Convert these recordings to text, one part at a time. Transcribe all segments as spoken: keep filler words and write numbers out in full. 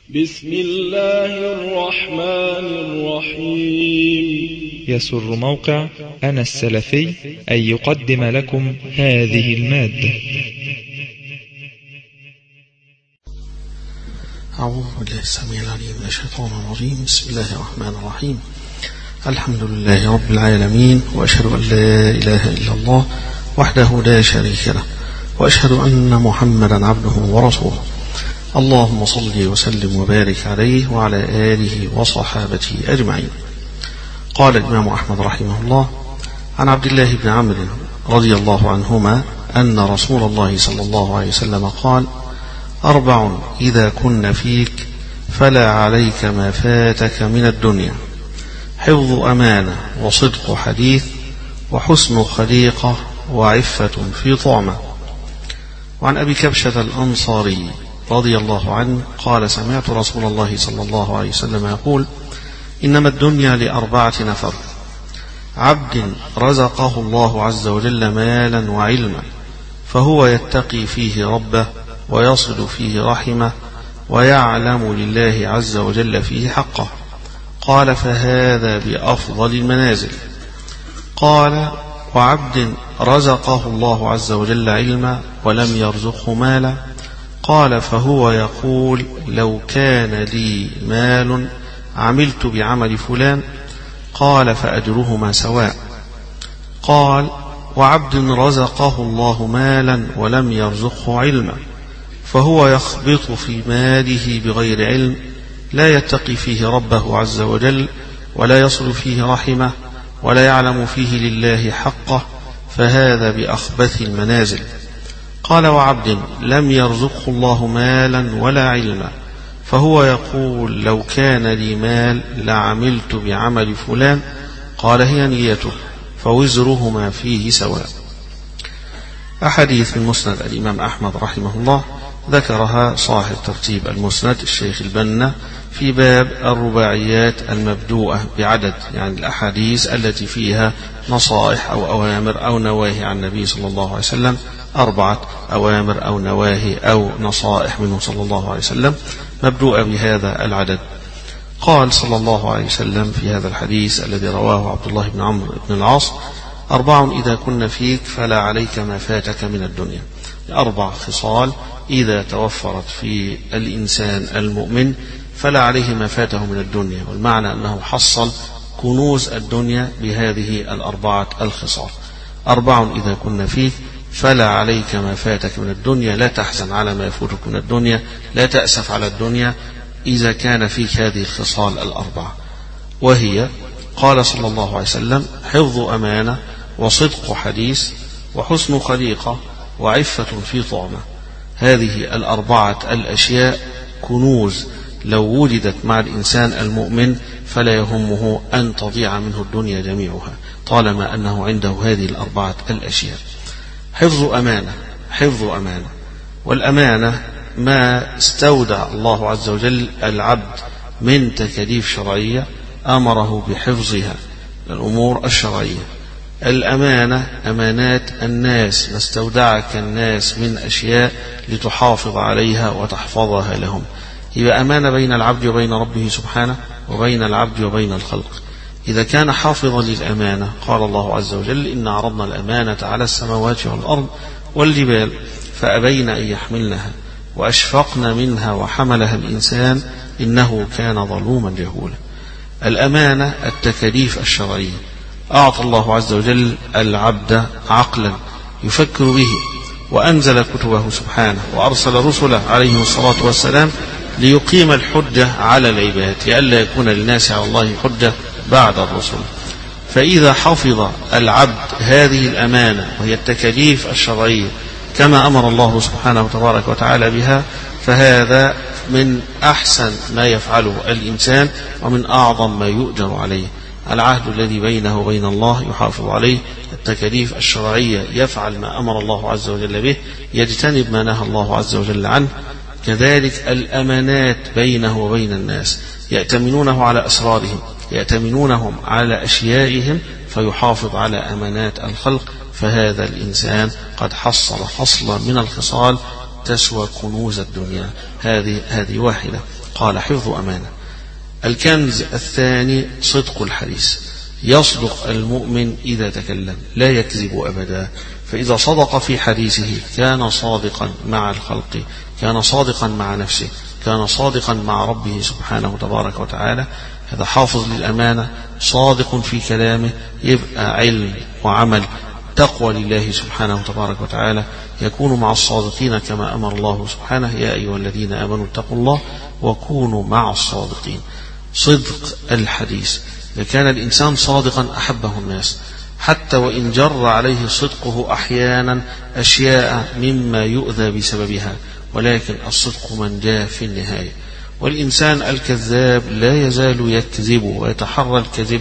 بسم الله الرحمن الرحيم. يسر موقع أنا السلفي أن يقدم لكم هذه المادة. أعوذ بالله السميع العليم من الشيطان الرجيم. بسم الله الرحمن الرحيم. الحمد لله رب العالمين، وأشهد أن لا إله إلا الله وحده لا شريك له، وأشهد أن محمدا عبده ورسوله. اللهم صل وسلم وبارك عليه وعلى آله وصحابته أجمعين. قال الإمام أحمد رحمه الله عن عبد الله بن عمرو رضي الله عنهما أن رسول الله صلى الله عليه وسلم قال: أربع إذا كن فيك فلا عليك ما فاتك من الدنيا: حفظ أمانة، وصدق حديث، وحسن خليقة، وعفة في طعمة. وعن أبي كبشة الأنصاري رضي الله عنه قال: سمعت رسول الله صلى الله عليه وسلم يقول: إنما الدنيا لأربعة نفر: عبد رزقه الله عز وجل مالا وعلما فهو يتقي فيه ربه ويصل فيه رحمه ويعلم لله عز وجل فيه حقه. قال: فهذا بأفضل المنازل. قال: وعبد رزقه الله عز وجل علما ولم يرزقه مالا. قال: فهو يقول: لو كان لي مال عملت بعمل فلان. قال: فأجرهما سواء. قال: وعبد رزقه الله مالا ولم يرزقه علما فهو يخبط في ماله بغير علم لا يتقي فيه ربه عز وجل ولا يصل فيه رحمه ولا يعلم فيه لله حقه، فهذا بأخبث المنازل. قال: وعبد لم يرزقه الله مالا ولا علما فهو يقول: لو كان لي مال لعملت بعمل فلان. قال: هي نيته فوزرهما فيه سواء. أحاديث من مسند الإمام أحمد رحمه الله ذكرها صاحب ترتيب المسند الشيخ البنا في باب الرباعيات المبدوءة بعدد، يعني الأحاديث التي فيها نصائح أو أوامر أو نواهي عن النبي صلى الله عليه وسلم، أربعة أوامر أو نواهي أو نصائح منه صلى الله عليه وسلم مبدوءة بهذا العدد. قال صلى الله عليه وسلم في هذا الحديث الذي رواه عبد الله بن عمرو بن العاص: أربع إذا كن فيك فلا عليك ما فاتك من الدنيا. أربع خصال إذا توفرت في الإنسان المؤمن فلا عليه ما فاته من الدنيا، والمعنى أنه حصل كنوز الدنيا بهذه الأربعة الخصال. أربع إذا كن فيك فلا عليك ما فاتك من الدنيا، لا تحزن على ما يفوتك من الدنيا، لا تأسف على الدنيا إذا كان فيك هذه الخصال الأربعة. وهي: قال صلى الله عليه وسلم: حفظ أمانة، وصدق حديث، وحسن خليقة، وعفة في طعمة. هذه الأربعة الأشياء كنوز لو وجدت مع الإنسان المؤمن فلا يهمه أن تضيع منه الدنيا جميعها طالما أنه عنده هذه الأربعة الأشياء. حفظ أمانة، حفظ أمانة، والأمانة ما استودع الله عز وجل العبد من تكاليف شرعية أمره بحفظها، الأمور الشرعية. الأمانة أمانات الناس، ما استودعك الناس من أشياء لتحافظ عليها وتحفظها لهم. يبقى أمانة بين العبد وبين ربه سبحانه، وبين العبد وبين الخلق. إذا كان حافظا للأمانة قال الله عز وجل: إن عرضنا الأمانة على السماوات والأرض والجبال فأبين أن يحملنها وأشفقن منها وحملها الإنسان إنه كان ظلوما جهولا. الأمانة التكاليف الشرعية. أعطى الله عز وجل العبد عقلا يفكر به، وأنزل كتبه سبحانه، وأرسل رسله عليهم الصلاة والسلام ليقيم الحجة على العباد، لئلا يكون للناس على الله حجة بعد الرسل. فإذا حفظ العبد هذه الأمانة وهي التكاليف الشرعية كما أمر الله سبحانه تبارك وتعالى بها، فهذا من أحسن ما يفعله الإنسان ومن أعظم ما يؤجر عليه. العهد الذي بينه وبين الله يحافظ عليه، التكاليف الشرعية يفعل ما أمر الله عز وجل به، يجتنب ما نهى الله عز وجل عنه. كذلك الأمانات بينه وبين الناس، يأتمنونه على أسرارهم، يأتمنونهم على أشيائهم، فيحافظ على أمانات الخلق. فهذا الإنسان قد حصل حصلا من الخصال تسوى كنوز الدنيا. هذه هذه واحدة. قال حفظ أمانة. الكنز الثاني صدق الحديث، يصدق المؤمن إذا تكلم، لا يكذب أبدا، فإذا صدق في حديثه كان صادقا مع الخلق، كان صادقا مع نفسه، كان صادقا مع ربه سبحانه تبارك وتعالى. هذا حافظ للأمانة، صادق في كلامه، يبقى علم وعمل تقوى لله سبحانه تبارك وتعالى، يكون مع الصادقين كما أمر الله سبحانه: يا أيها الذين آمنوا اتقوا الله وكونوا مع الصادقين. صدق الحديث، إذا كان الإنسان صادقا أحبه الناس، حتى وإن جر عليه صدقه أحيانا أشياء مما يؤذى بسببها، ولكن الصدق من جاء في النهاية. والإنسان الكذاب لا يزال يكذب ويتحرى الكذب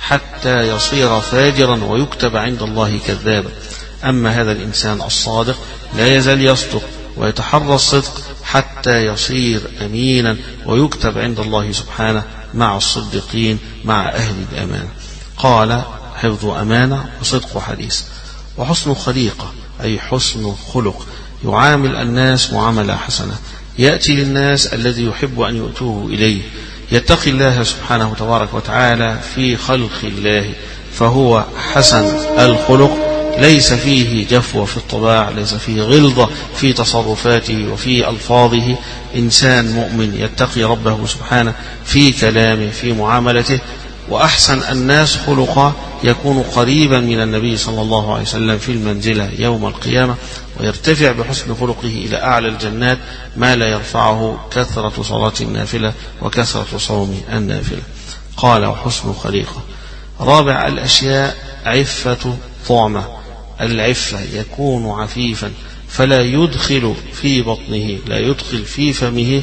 حتى يصير فاجرا ويكتب عند الله كذابا. أما هذا الإنسان الصادق لا يزال يصدق ويتحرى الصدق حتى يصير أمينا ويكتب عند الله سبحانه مع الصديقين، مع أهل الأمانة. قال حفظ أمانة وصدق حديث وحسن خليقة، أي حسن خلق، يعامل الناس معاملة حسنة، يأتي للناس الذي يحب أن يؤتوه إليه، يتقي الله سبحانه تبارك وتعالى في خلق الله، فهو حسن الخلق، ليس فيه جفوة في الطباع، ليس فيه غلظة في تصرفاته وفي ألفاظه. إنسان مؤمن يتقي ربه سبحانه في كلامه، في معاملته. وأحسن الناس خلقا يكون قريبا من النبي صلى الله عليه وسلم في المنزلة يوم القيامة، ويرتفع بحسن خلقه إلى أعلى الجنات ما لا يرفعه كثرة صلاة النافلة وكثرة صوم النافلة. قال وحسن خليقة. رابع الأشياء عفة طعمة، العفة يكون عفيفا فلا يدخل في بطنه، لا يدخل في فمه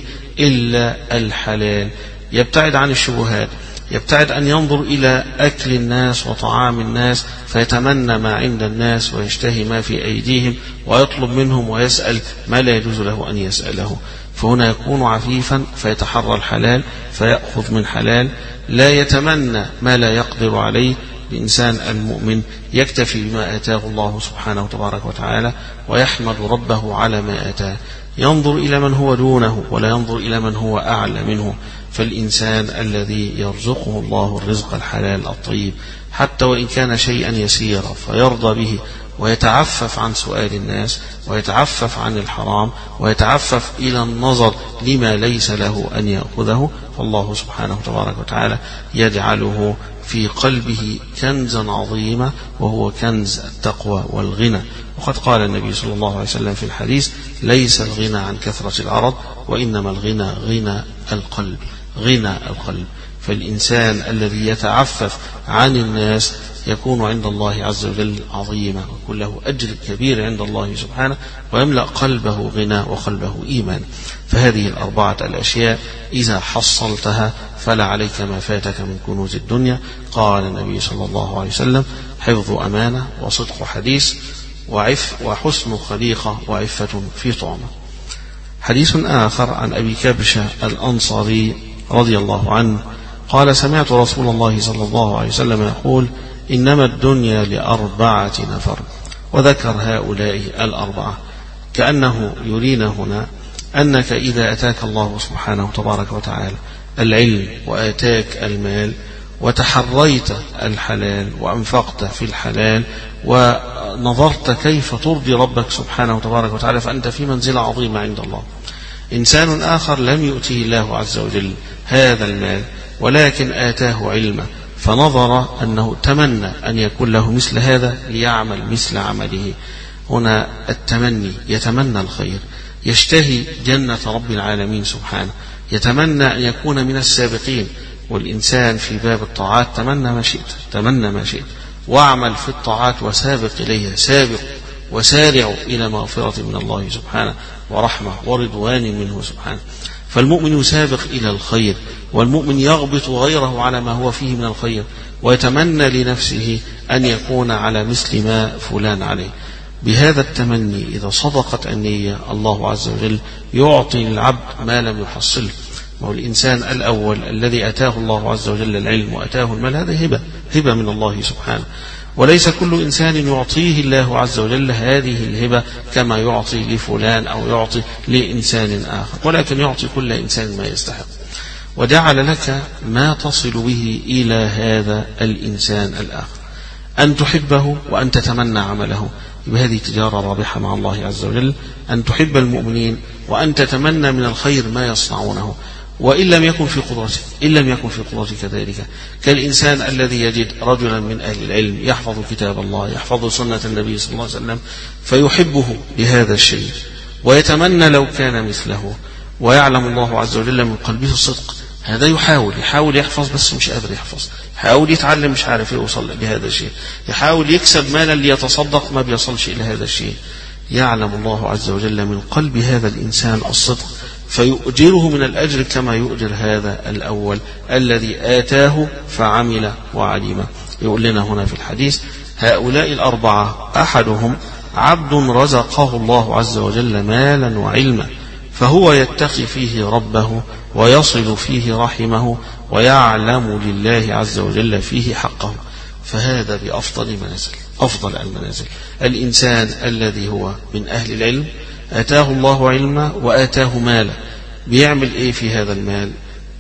إلا الحلال، يبتعد عن الشبهات، يبتعد أن ينظر إلى أكل الناس وطعام الناس فيتمنى ما عند الناس ويشتهي ما في أيديهم ويطلب منهم ويسأل ما لا يجوز له أن يسأله. فهنا يكون عفيفا فيتحرى الحلال فيأخذ من حلال، لا يتمنى ما لا يقدر عليه. الإنسان المؤمن يكتفي بما آتاه الله سبحانه وتبارك وتعالى ويحمد ربه على ما آتاه، ينظر إلى من هو دونه ولا ينظر إلى من هو أعلى منه. فالإنسان الذي يرزقه الله الرزق الحلال الطيب حتى وإن كان شيئا يسيرا فيرضى به، ويتعفف عن سؤال الناس، ويتعفف عن الحرام، ويتعفف إلى النظر لما ليس له أن يأخذه، فالله سبحانه وتبارك وتعالى يجعله في قلبه كنزا عظيما، وهو كنز التقوى والغنى. وقد قال النبي صلى الله عليه وسلم في الحديث: ليس الغنى عن كثرة العرض، وإنما الغنى غنى القلب، غنى القلب. فالإنسان الذي يتعفف عن الناس يكون عند الله عز وجل عظيما، ويكون له أجر كبير عند الله سبحانه، ويملأ قلبه غنى وقلبه إيمان. فهذه الأربعة الأشياء إذا حصلتها فلا عليك ما فاتك من كنوز الدنيا. قال النبي صلى الله عليه وسلم: حفظ أمانة وصدق حديث وعف وحسن خليقة وعفة في طعمة. حديث آخر عن أبي كبشة الأنصاري رضي الله عنه قال: سمعت رسول الله صلى الله عليه وسلم يقول: إنما الدنيا لأربعة نفر. وذكر هؤلاء الأربعة كأنه يرينا هنا أنك إذا أتاك الله سبحانه تبارك وتعالى العلم وآتاك المال وتحريت الحلال وأنفقت في الحلال ونظرت كيف ترضي ربك سبحانه تبارك وتعالى، فأنت في منزلة عظيمة عند الله. إنسان آخر لم يؤتيه الله عز وجل هذا المال ولكن آتاه علما، فنظر أنه تمنى أن يكون له مثل هذا ليعمل مثل عمله. هنا التمني، يتمنى الخير، يشتهي جنة رب العالمين سبحانه، يتمنى أن يكون من السابقين. والإنسان في باب الطاعات تمنى ما شئت، تمنى ما شئت، واعمل في الطاعات وسابق إليها، سابق وسارعوا إلى مغفرة من الله سبحانه ورحمة ورضوان منه سبحانه. فالمؤمن يسابق إلى الخير، والمؤمن يغبط غيره على ما هو فيه من الخير، ويتمنى لنفسه أن يكون على مثل ما فلان عليه. بهذا التمني إذا صدقت النية الله عز وجل يعطي العبد ما لم يحصله. وهو الإنسان الأول الذي أتاه الله عز وجل العلم وأتاه المال، هذا هبة، هبة من الله سبحانه. وليس كل إنسان يعطيه الله عز وجل هذه الهبة كما يعطي لفلان أو يعطي لإنسان آخر، ولكن يعطي كل إنسان ما يستحق. وجعل لك ما تصل به إلى هذا الإنسان الآخر، أن تحبه وأن تتمنى عمله. بهذه تجارة رابحة مع الله عز وجل، أن تحب المؤمنين وأن تتمنى من الخير ما يصنعونه، وإن لم يكن في قدرتك إن لم يكن في قدرتك ذلك، كالإنسان الذي يجد رجلا من أهل العلم يحفظ كتاب الله، يحفظ سنة النبي صلى الله عليه وسلم، فيحبه لهذا الشيء ويتمنى لو كان مثله، ويعلم الله عز وجل من قلبه الصدق. هذا يحاول يحاول يحفظ بس مش قادر يحفظ، يحاول يتعلم مش عارف يوصل لهذا الشيء، يحاول يكسب مالا ليتصدق ما بيصلش إلى هذا الشيء. يعلم الله عز وجل من قلب هذا الإنسان الصدق، فيؤجره من الأجر كما يؤجر هذا الأول الذي آتاه فعمل وعلم. يقول لنا هنا في الحديث: هؤلاء الأربعة أحدهم عبد رزقه الله عز وجل مالا وعلما، فهو يتقي فيه ربه ويصل فيه رحمه ويعلم لله عز وجل فيه حقه، فهذا بأفضل منازل أفضل المنازل. الإنسان الذي هو من أهل العلم آتاه الله علما وآتاه مالا، بيعمل إيه في هذا المال؟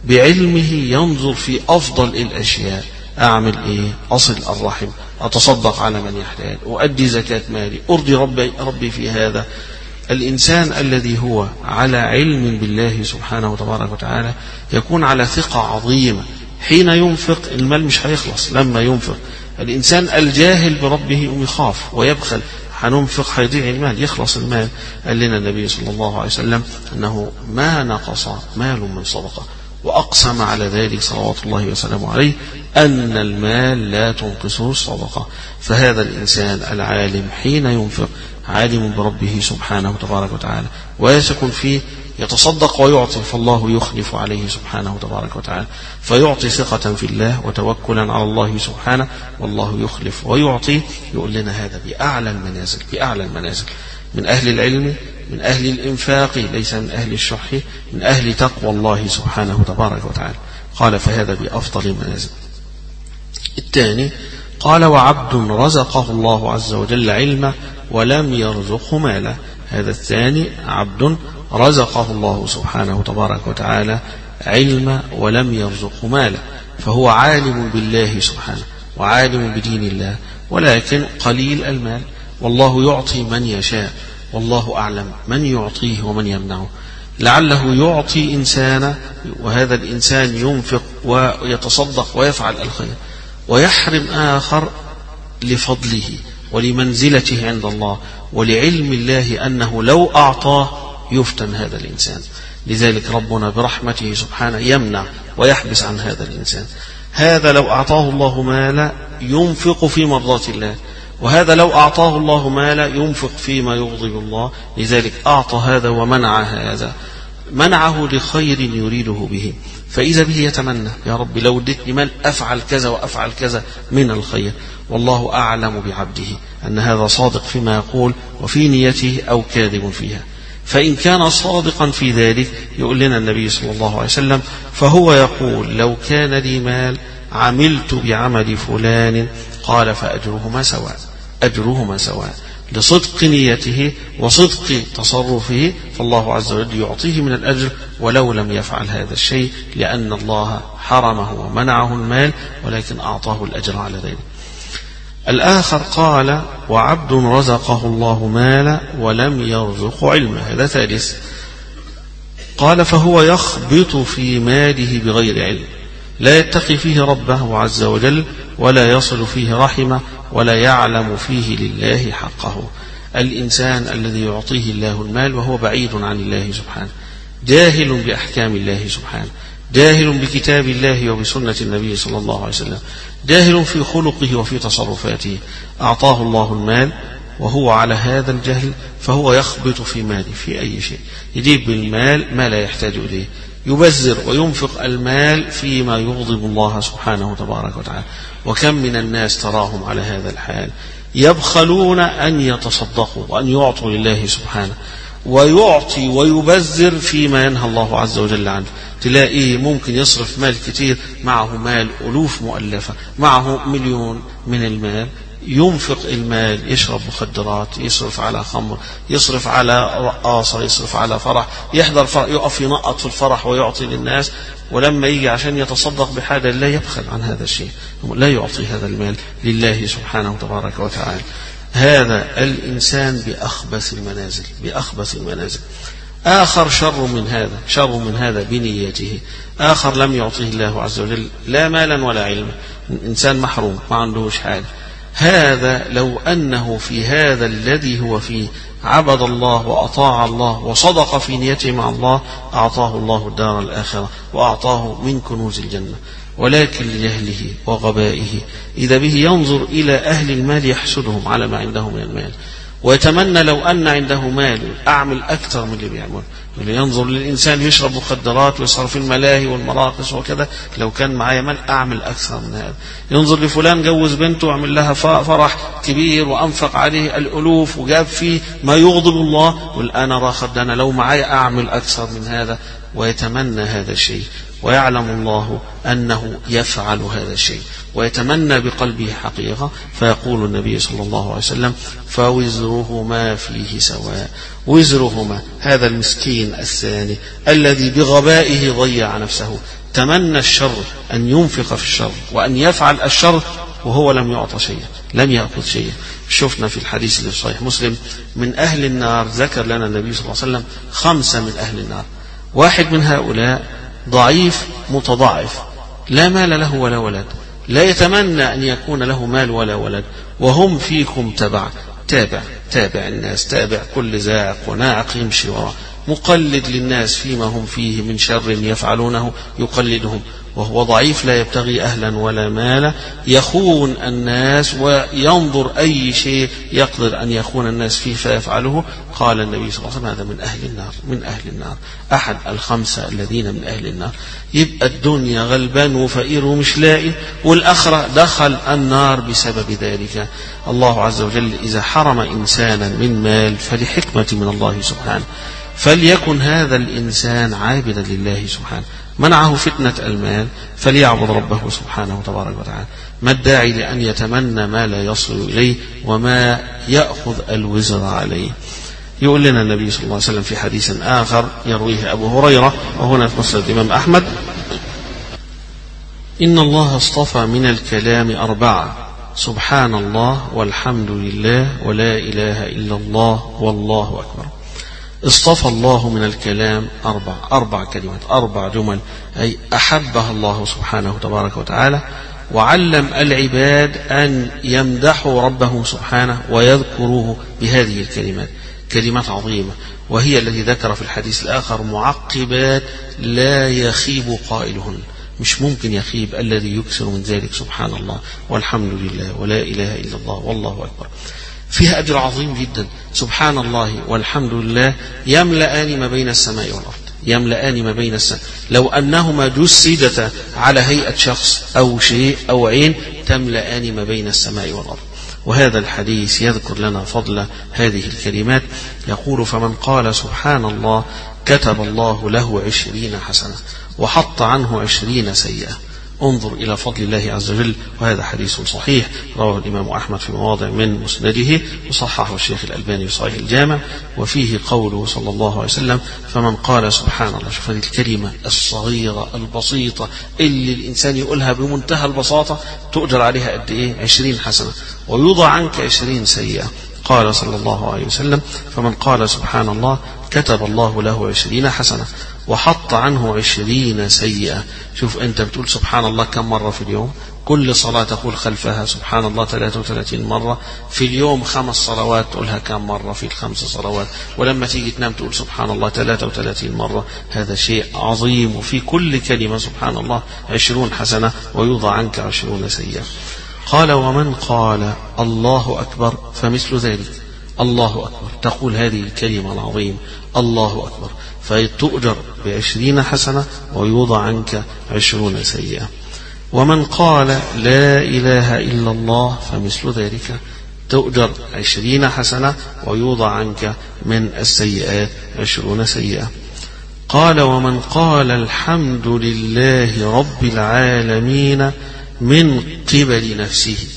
بعلمه ينظر في أفضل الأشياء. أعمل إيه؟ أصل الرحم، أتصدق على من يحتاج، أؤدي زكاة مالي، أرضي ربي, ربي في هذا. الإنسان الذي هو على علم بالله سبحانه وتبارك وتعالى يكون على ثقة عظيمة، حين ينفق المال مش هيخلص لما ينفق. الإنسان الجاهل بربه يخاف ويبخل، هننفق هيضيع المال يخلص المال. قال لنا النبي صلى الله عليه وسلم أنه ما نقص مال من صدقة، وأقسم على ذلك صلوات الله وسلامه عليه أن المال لا تنقصه الصدقة. فهذا الإنسان العالم حين ينفق عالم بربه سبحانه وتبارك وتعالى ويسكن فيه، يتصدق ويعطي، فالله يخلف عليه سبحانه وتبارك وتعالى، فيعطي ثقة في الله وتوكلا على الله سبحانه، والله يخلف ويعطي. يقول لنا هذا بأعلى المنازل بأعلى المنازل من أهل العلم، من أهل الإنفاق، ليس من أهل الشح، من أهل تقوى الله سبحانه وتبارك وتعالى. قال فهذا بأفضل المنازل. الثاني قال: وعبد رزقه الله عز وجل علما ولم يرزقه مالا. هذا الثاني عبد رزقه الله سبحانه وتبارك وتعالى علما ولم يرزقه مالا، فهو عالم بالله سبحانه وعالم بدين الله، ولكن قليل المال، والله يعطي من يشاء، والله أعلم من يعطيه ومن يمنعه. لعله يعطي إنسانا وهذا الإنسان ينفق ويتصدق ويفعل الخير، ويحرم آخر لفضله ولمنزلته عند الله ولعلم الله أنه لو أعطاه يفتن هذا الإنسان. لذلك ربنا برحمته سبحانه يمنع ويحبس عن هذا الإنسان. هذا لو أعطاه الله مالا ينفق في مرضات الله، وهذا لو أعطاه الله مالا ينفق فيما يغضب الله. لذلك أعطى هذا ومنع هذا، منعه لخير يريده به، فإذا به يتمنى: يا رب لو اديتني مال أفعل كذا وأفعل كذا من الخير. والله أعلم بعبده أن هذا صادق فيما يقول وفي نيته أو كاذب فيها. فإن كان صادقا في ذلك يقول لنا النبي صلى الله عليه وسلم: فهو يقول لو كان لي مال عملت بعمل فلان، قال فأجرهما سواء أجرهما سواء لصدق نيته وصدق تصرفه، فالله عز وجل يعطيه من الأجر ولو لم يفعل هذا الشيء، لأن الله حرمه ومنعه المال ولكن أعطاه الأجر على ذلك. الآخر قال: وعبد رزقه الله مالا ولم يرزق علما. هذا ثالث. قال: فهو يخبط في ماله بغير علم، لا يتقي فيه ربه عز وجل ولا يصل فيه رحمه ولا يعلم فيه لله حقه. الإنسان الذي يعطيه الله المال وهو بعيد عن الله سبحانه، جاهل بأحكام الله سبحانه، جاهل بكتاب الله وبسنة النبي صلى الله عليه وسلم، جاهل في خلقه وفي تصرفاته. أعطاه الله المال وهو على هذا الجهل، فهو يخبط في ماله في أي شيء، يجيب بالمال ما لا يحتاج إليه، يبذر وينفق المال فيما يغضب الله سبحانه وتبارك وتعالى. وكم من الناس تراهم على هذا الحال، يبخلون أن يتصدقوا وأن يعطوا لله سبحانه، ويعطي ويبذر فيما ينهى الله عز وجل عنه. تلاقيه ممكن يصرف مال كتير، معه مال ألوف مؤلفة، معه مليون من المال، ينفق المال، يشرب مخدرات، يصرف على خمر، يصرف على رقاصة، يصرف على فرح، يحضر فرح، يقف ينقط في الفرح ويعطي للناس، ولما يجي عشان يتصدق بحاجة لا يبخل عن هذا الشيء، لا يعطي هذا المال لله سبحانه وتبارك وتعالى. هذا الإنسان بأخبث المنازل، بأخبث المنازل. آخر شر من هذا، شر من هذا بنيته. آخر لم يعطيه الله عز وجل لا مالا ولا علما، إنسان محروم ما عندهش حاجة. هذا لو أنه في هذا الذي هو فيه عبد الله وأطاع الله وصدق في نيته مع الله، أعطاه الله الدار الآخرة وأعطاه من كنوز الجنة. ولكن لجهله وغبائه إذا به ينظر إلى أهل المال يحسدهم على ما عنده من المال، ويتمنى لو أن عنده مال أعمل أكثر من اللي بيعمل. ينظر للإنسان يشرب مخدرات ويصرف في الملاهي والمراقص وكذا، لو كان معايا مال أعمل أكثر من هذا. ينظر لفلان جوز بنته وعمل لها فرح كبير وأنفق عليه الألوف وجاب فيه ما يغضب الله، والآن راخد أنا لو معايا أعمل أكثر من هذا، ويتمنى هذا الشيء، ويعلم الله أنه يفعل هذا الشيء ويتمنى بقلبه حقيقة. فيقول النبي صلى الله عليه وسلم: فوزرهما فيه سواء. وزرهما هذا المسكين الثاني الذي بغبائه ضيع نفسه، تمنى الشر، أن ينفق في الشر وأن يفعل الشر وهو لم يعطى شيئا، لم يأخذ شيئا. شفنا في الحديث اللي في صحيح مسلم من أهل النار، ذكر لنا النبي صلى الله عليه وسلم خمسة من أهل النار. واحد من هؤلاء ضعيف متضاعف، لا مال له ولا ولد، لا يتمنى أن يكون له مال ولا ولد، وهم فيكم تبع، تابع تابع الناس، تابع كل زاعق وناعق يمشي وراء، مقلد للناس فيما هم فيه من شر يفعلونه يقلدهم، وهو ضعيف لا يبتغي أهلا ولا مالا، يخون الناس وينظر أي شيء يقدر أن يخون الناس فيه فيفعله. قال النبي صلى الله عليه وسلم: هذا من أهل النار، من أهل النار، أحد الخمسة الذين من أهل النار. يبقى الدنيا غلبان وفقير ومش لاقي، والآخرة دخل النار بسبب ذلك. الله عز وجل إذا حرم إنسانا من مال فلحكمة من الله سبحانه، فليكن هذا الإنسان عابدا لله سبحانه. منعه فتنة المال فليعبد ربه سبحانه وتبارك وتعالى. ما الداعي لأن يتمنى ما لا يصل إليه وما يأخذ الوزر عليه؟ يقول لنا النبي صلى الله عليه وسلم في حديث آخر يرويه أبو هريرة وهنا في مسند الإمام أحمد: إن الله اصطفى من الكلام أربعة: سبحان الله والحمد لله ولا إله إلا الله والله أكبر. اصطفى الله من الكلام أربع أربع كلمات، أربع جمل، أي أحبها الله سبحانه تبارك وتعالى، وعلم العباد أن يمدحوا ربهم سبحانه ويذكروه بهذه الكلمات، كلمات عظيمة، وهي التي ذكر في الحديث الآخر: معقبات لا يخيب قائلهن. مش ممكن يخيب الذي يكثر من ذلك سبحان الله والحمد لله ولا إله إلا الله والله أكبر. فيها أجر عظيم جدا. سبحان الله والحمد لله يملأان ما بين السماء والأرض، يملأان ما بين السماء، لو أنهما جسدتا على هيئة شخص أو شيء أو عين تملأان ما بين السماء والأرض. وهذا الحديث يذكر لنا فضل هذه الكلمات، يقول: فمن قال سبحان الله كتب الله له عشرين حسنة وحط عنه عشرين سيئة. انظر إلى فضل الله عز وجل. وهذا حديث صحيح رواه الإمام أحمد في مواضع من مسنده، وصححه الشيخ الألباني في صحيح الجامع، وفيه قوله صلى الله عليه وسلم: فمن قال سبحان الله. شوف هذه الكلمة الصغيرة البسيطة اللي الإنسان يقولها بمنتهى البساطة تؤجر عليها قد إيه؟ عشرين حسنة ويوضع عنك عشرين سيئة. قال صلى الله عليه وسلم: فمن قال سبحان الله كتب الله له عشرين حسنة وحط عنه عشرين سيئة. شوف أنت بتقول سبحان الله كم مرة في اليوم؟ كل صلاة تقول خلفها سبحان الله ثلاثة وثلاثين مرة في اليوم. خمس صلوات تقولها كم مرة في الخمس صلوات؟ ولما تيجي تنام تقول سبحان الله ثلاثة وثلاثين مرة. هذا شيء عظيم. وفي كل كلمة سبحان الله عشرون حسنة ويوضع عنك عشرون سيئة. قال: ومن قال الله أكبر فمثل ذلك. الله أكبر، تقول هذه الكلمة العظيمة الله أكبر، فتؤجر بعشرين حسنة ويوضع عنك عشرون سيئة. ومن قال لا إله إلا الله فمثل ذلك، تؤجر عشرين حسنة ويوضع عنك من السيئات عشرون سيئة. قال: ومن قال الحمد لله رب العالمين من قبل نفسه،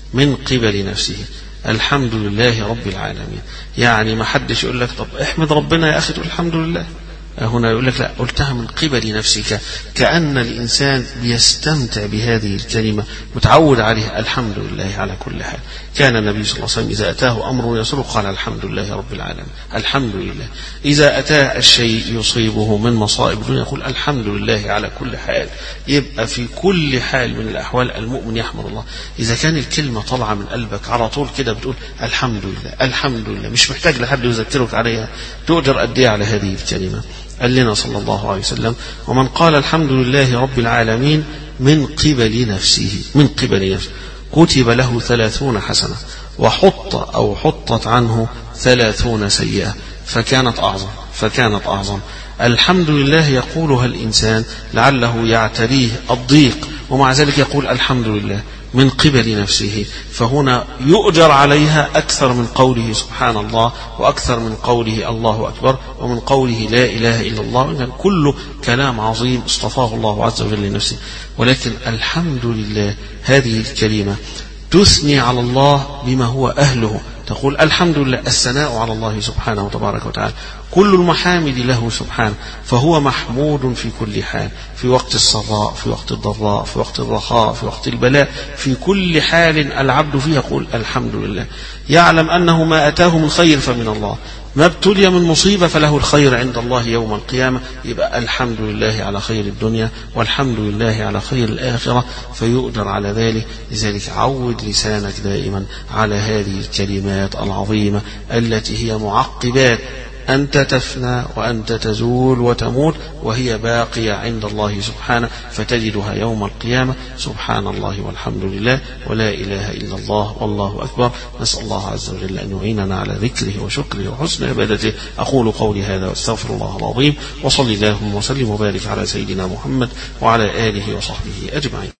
من قبل نفسه. الحمد لله رب العالمين. يعني ما حدش يقول لك طب احمد ربنا يا أخي تقول الحمد لله، هنا يقول لك لا، قلتها من قبل نفسك، كأن الإنسان بيستمتع بهذه الكلمة، متعود عليها. الحمد لله على كل حال. كان النبي صلى الله عليه وسلم إذا أتاه أمر يسره قال الحمد لله رب العالمين، الحمد لله. إذا أتاه الشيء يصيبه من مصائب الدنيا يقول الحمد لله على كل حال. يبقى في كل حال من الأحوال المؤمن يحمد الله. إذا كان الكلمة طالعة من قلبك على طول كده بتقول الحمد لله الحمد لله، مش محتاج لحد يذكرك عليها، تؤجر قد إيه على هذه الكلمة. قال لنا صلى الله عليه وسلم: ومن قال الحمد لله رب العالمين من قبل نفسه، من قبل نفسه كتب له ثلاثون حسنة وحط أو حطت عنه ثلاثون سيئة فكانت أعظم فكانت أعظم. الحمد لله يقولها الإنسان لعله يعتريه الضيق، ومع ذلك يقول الحمد لله من قبل نفسه، فهنا يؤجر عليها أكثر من قوله سبحان الله، وأكثر من قوله الله أكبر، ومن قوله لا إله إلا الله. إذن كله كلام عظيم اصطفاه الله عز وجل لنفسه. ولكن الحمد لله هذه الكلمة تثني على الله بما هو أهله، تقول الحمد لله، الثناء على الله سبحانه وتبارك وتعالى، كل المحامد له سبحانه، فهو محمود في كل حال، في وقت السراء، في وقت الضراء، في وقت الرخاء، في وقت البلاء، في كل حال العبد فيه يقول الحمد لله. يعلم أنه ما أتاه من خير فمن الله، ما ابتلي من مصيبة فله الخير عند الله يوم القيامة. يبقى الحمد لله على خير الدنيا والحمد لله على خير الآخرة، فيؤجر على ذلك. لذلك عود لسانك دائما على هذه الكلمات العظيمة التي هي معقبات، أنت تفنى وأنت تزول وتموت، وهي باقية عند الله سبحانه، فتجدها يوم القيامة. سبحان الله والحمد لله ولا إله إلا الله والله أكبر. نسأل الله عز وجل أن يعيننا على ذكره وشكره وحسن عبادته. أقول قولي هذا واستغفر الله العظيم، وصلي اللهم وسلم وبارك على سيدنا محمد وعلى آله وصحبه أجمعين.